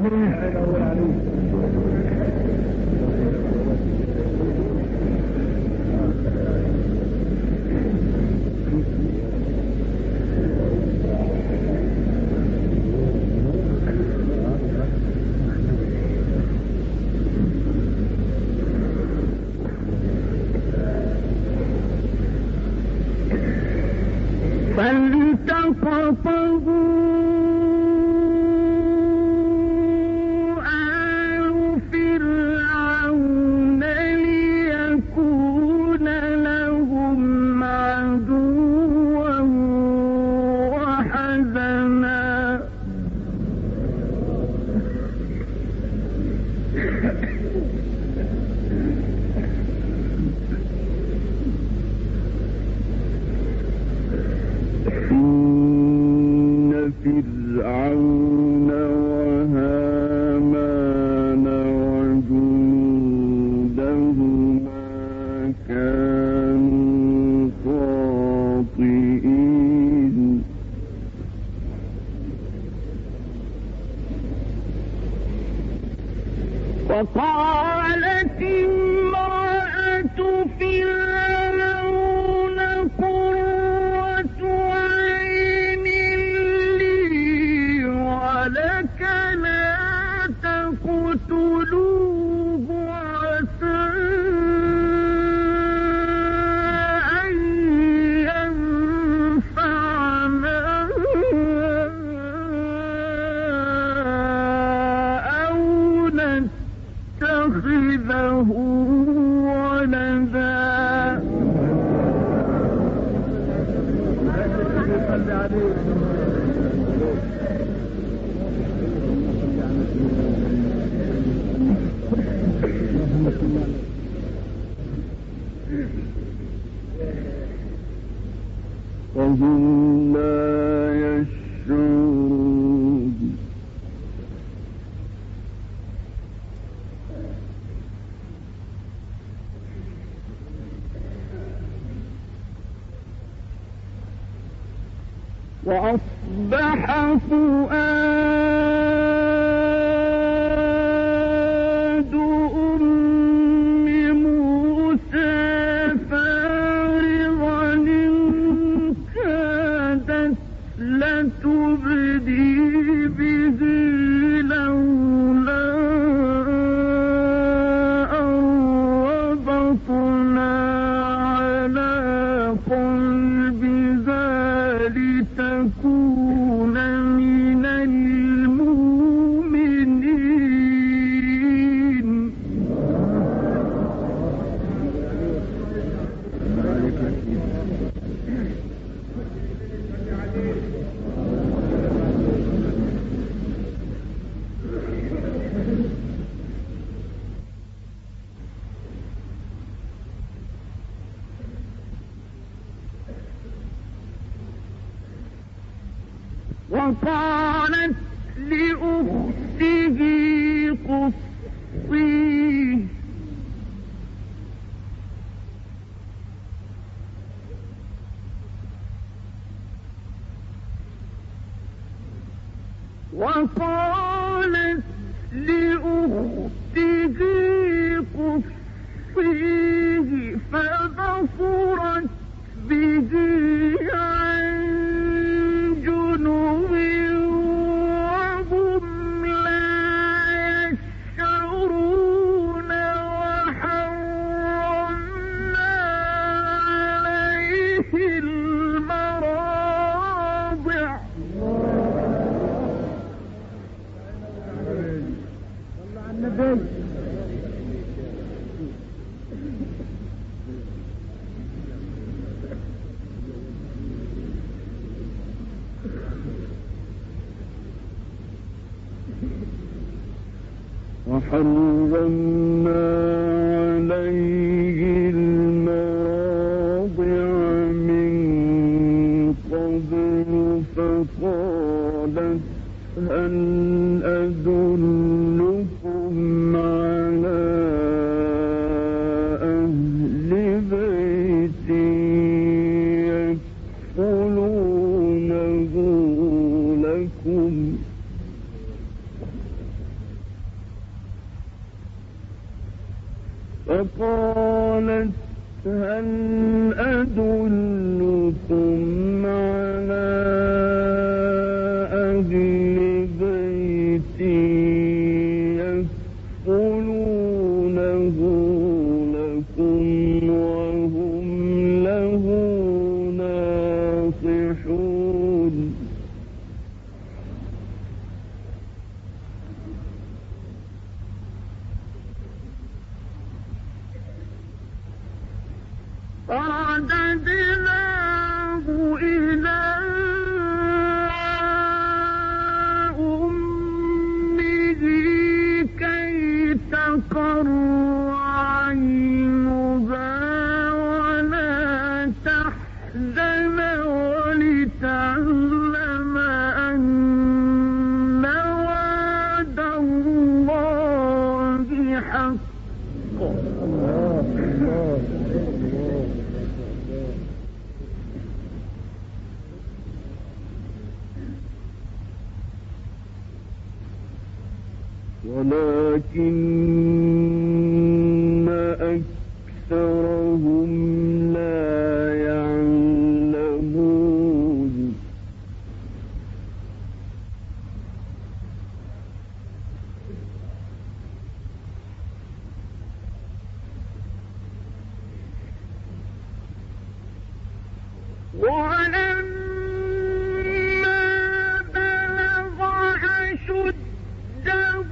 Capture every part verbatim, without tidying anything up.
وقالت امرأة فرعون قرة عين لي ولك لا تقتلوه عسى أن ينفعنا أو نتخذه ولدا. وهم لا يشعرون. وأصبح فؤاد أم موسى فارغا إن كادت لتبدي به لولا أن ربطنا على قلبها لتكون من المؤمنين. وقالت لأخته قصيه وقالت لأخته قصيه فبصرت به عن جنوب وهم لا يشعرون. وحرمنا عليه المراضع وحرمنا عليه المراضع من قبل فقالت هل أدلكم على أهل بيت يكفلونه لكم فقالت هل أدلكم على أهل بيت يكفلونه لكم وهم له ناصحون. فرددناه إلى أمه كي تقر عينها ولا تحزن ولتعلم أن وعد الله حق. ولكن أكثرهم لا يعلمون. ولما بلغ أشده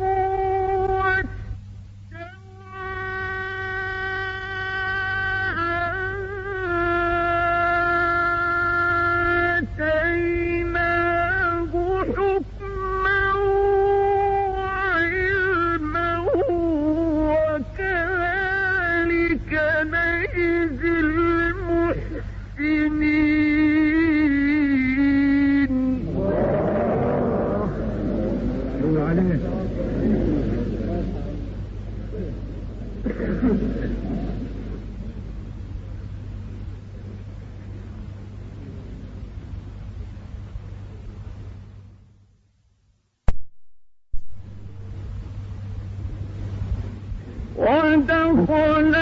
ودخل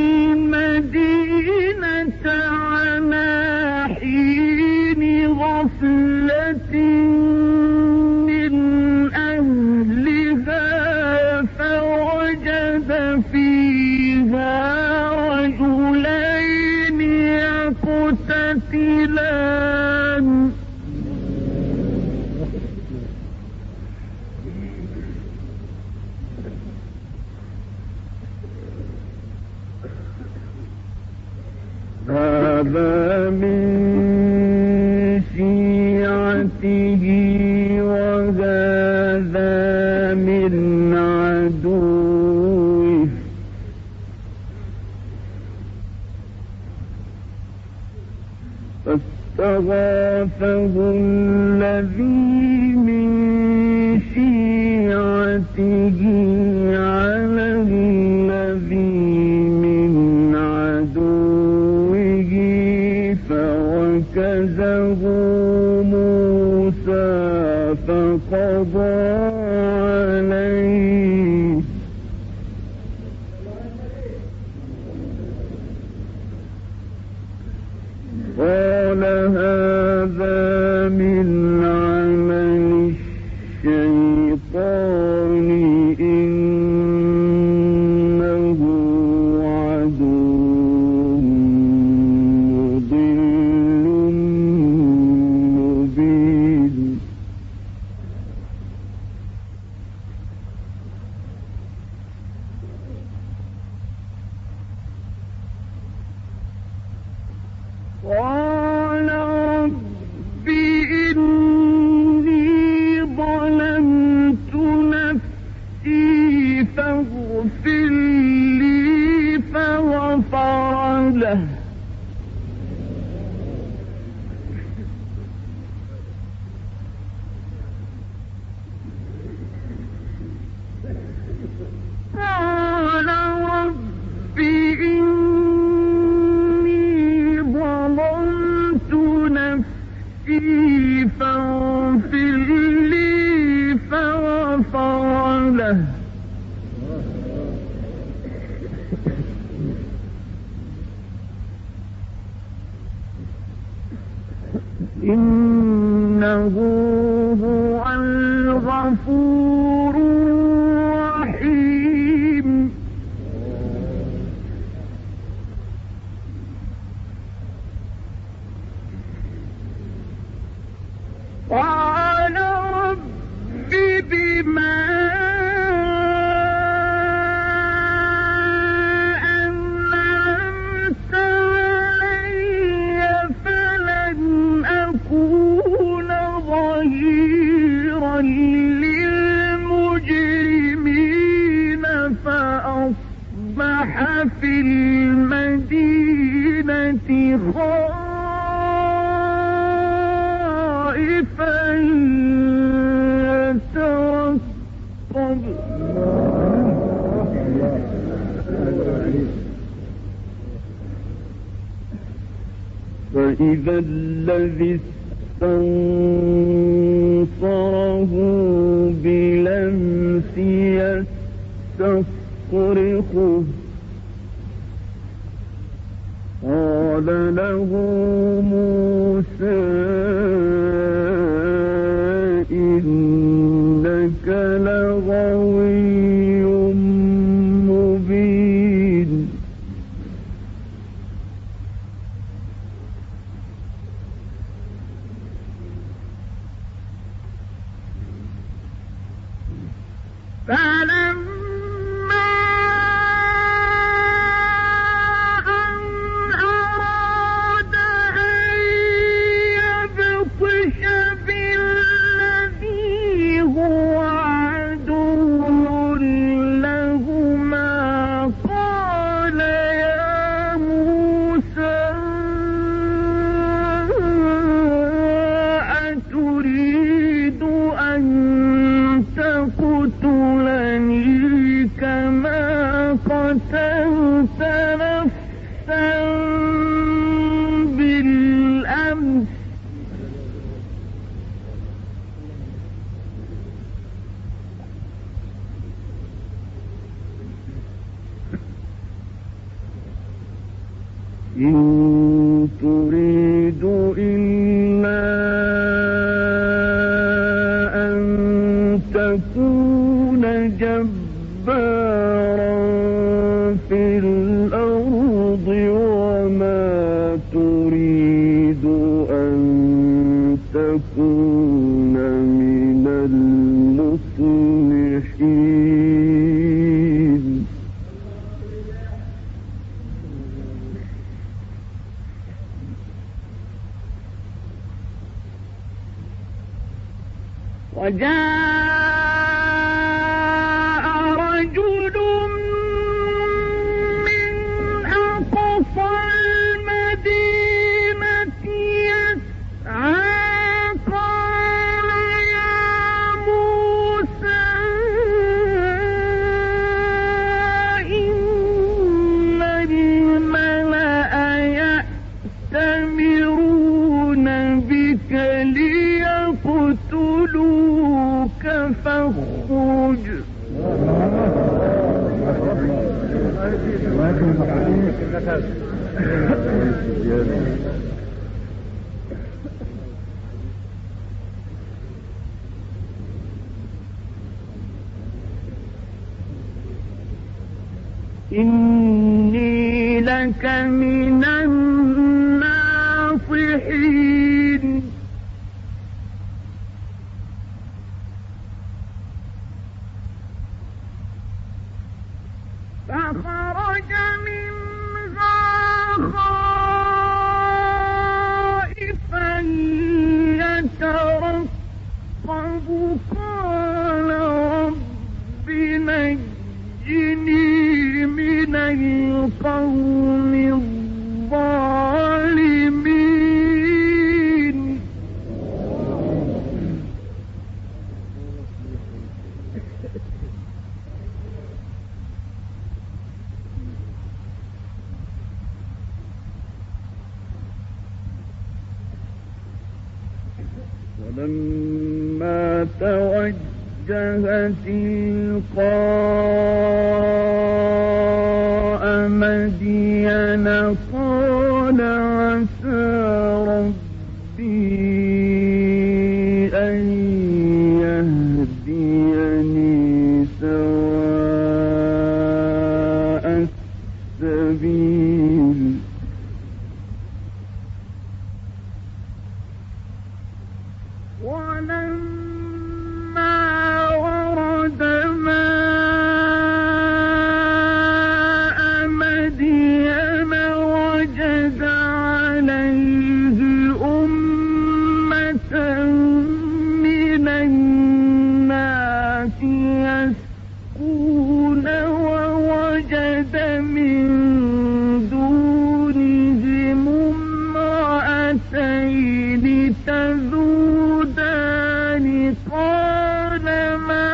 المدينة على حين غفلة من أهلها فوجد فيها رجلين يقتتلان هذا من شيعته وهذا من عدوه فاستغاثه الذي من شيعته على الذي من عدوه فوكزه موسى فقضى عليه قال هذا من عمل الشيطان إنه عدو مضل مبين. قال رب إني ظلمت نفسي فاغفر لي فغفر له قال رب إني ظلمت نفسي فاغفر لي فغفر له إنه هو الغفور الرحيم قال رب بما أنعمت علي فلن أكون ظهيرا للمجرمين فأصبح في المدينة خائفا يترقب فإذا الذي استنصره بلمس يستصرخه قال له موسى إنك لغوي مبين فلما أن أراد أن يبطش بالذي هو عدو لهما قال يا موسى أتريد أن تقتلني كما قتلت نفسا بالأمس إن تريد إلا أن تكون جبارا في الأرض وما تريد أن تكون من المصلحين وجاء رجل من أقصى المدينة يسعى قال يا موسى إن الملأ يأتمرون بك ليقتلوك فاخرج إني لك من الناصحين فخرج منها خائفا يترقب قال رب نجني من القوم الظالمين ولما توجه تلقاء مدين قال عسى ربي ولما ورد ماء مدين وجد عليه أمة من الناس يسقون ووجد من دونهم امرأتين تذودان قال ما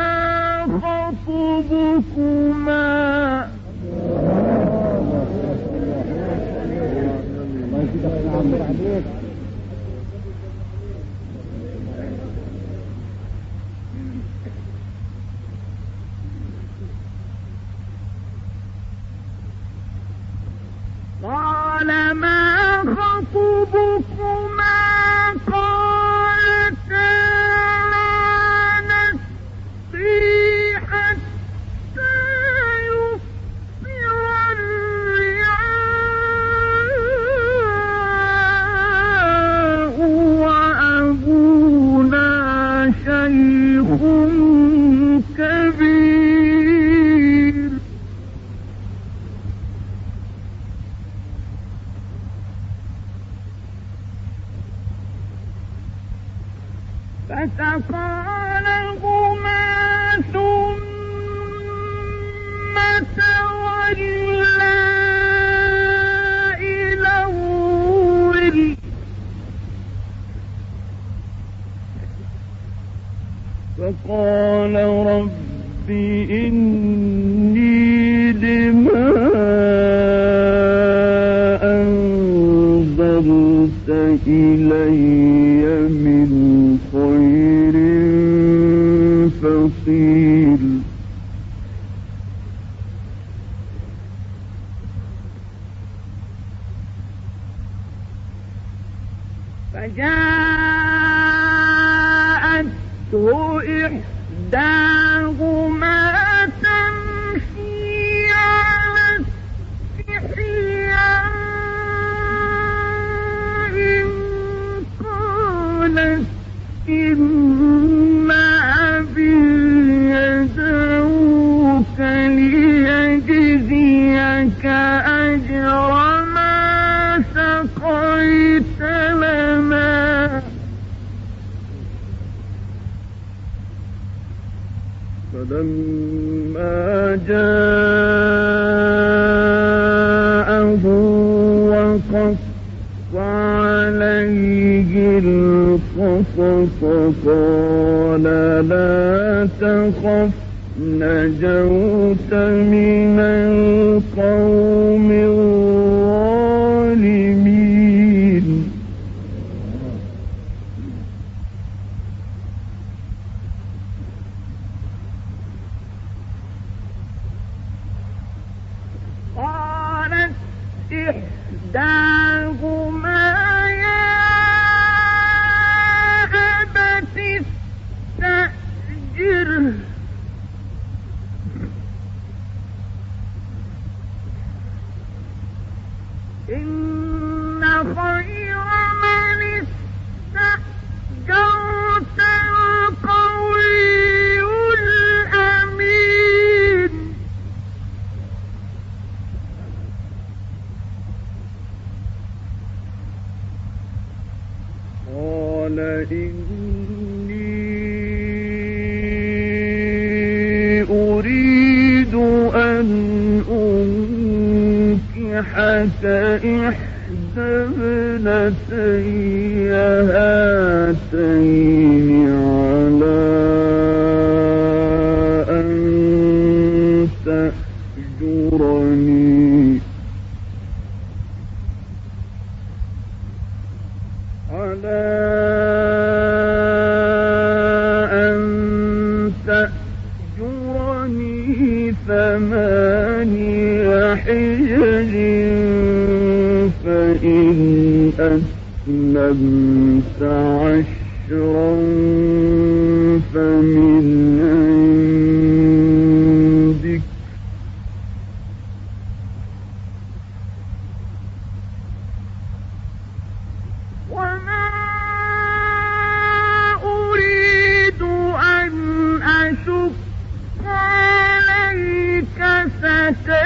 خطبكما قال ما خطبكما قالتا نسقي حتى يصدر الرعاء وأبونا شيخ كبير فسقى لهما ثم تولى إلى الظل فقال رب إني لما أنظرت إلي من خير فقير فجاءته إحداهما تمشي على استحياء قالت إن أبي يدعوك ليجزيك أجر ما سقيت لنا فلما جاءه وقص عليه القصص قال لا تخف نجوت من القوم الظالمين قالت إحداهما يا أبت استأجره إن خير من استأجرت القوي الأمين قال إني أريد أن أنكحك إحدى ابنتي هاتين على أن تأجرني على أن تأجرني ثماني حجج فإن أتممت عشرا فمن عندك وما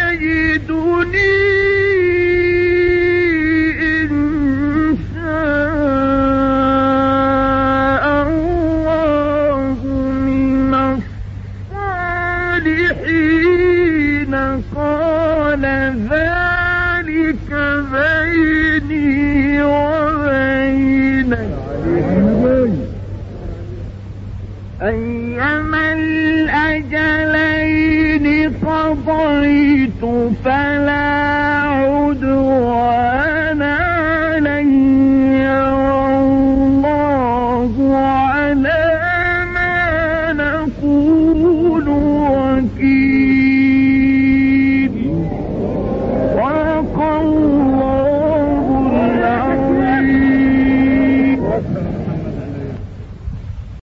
تجري